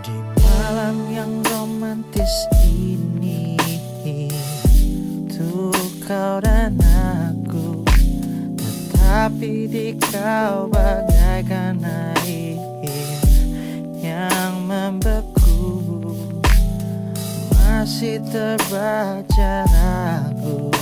Di malam yang romantis ini, untuk kau dan aku, tetapi di kau bagaikan air yang membeku. Masih terbaca ragu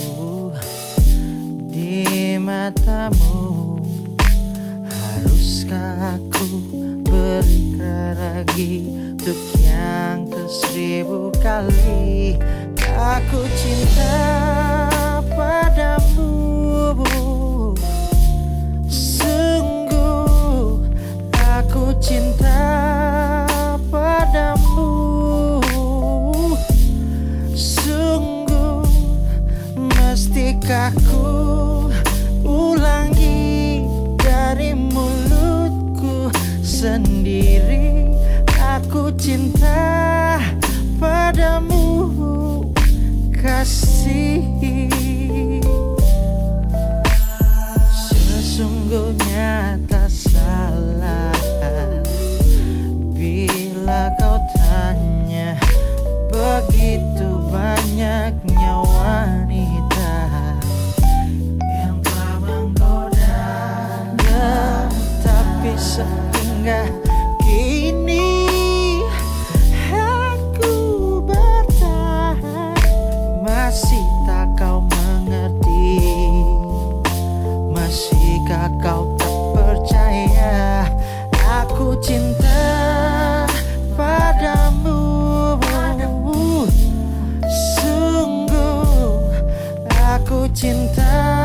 di matamu. Haruskah aku berikan lagi untuk yang ke-1000 kali? Aku cinta padamu, sungguh aku cinta padamu, sungguh mestikah ku ulangi dari mulutku sendiri. Aku cinta padamu, kasih. Sesungguhnya tak salah bila kau tanya, begitu banyaknya wanita yang telah menggoda, tapi sehingga kini aku bertahan. Masih tak kau mengerti? Masihkah kau tak percaya? Aku cinta padamu, sungguh aku cinta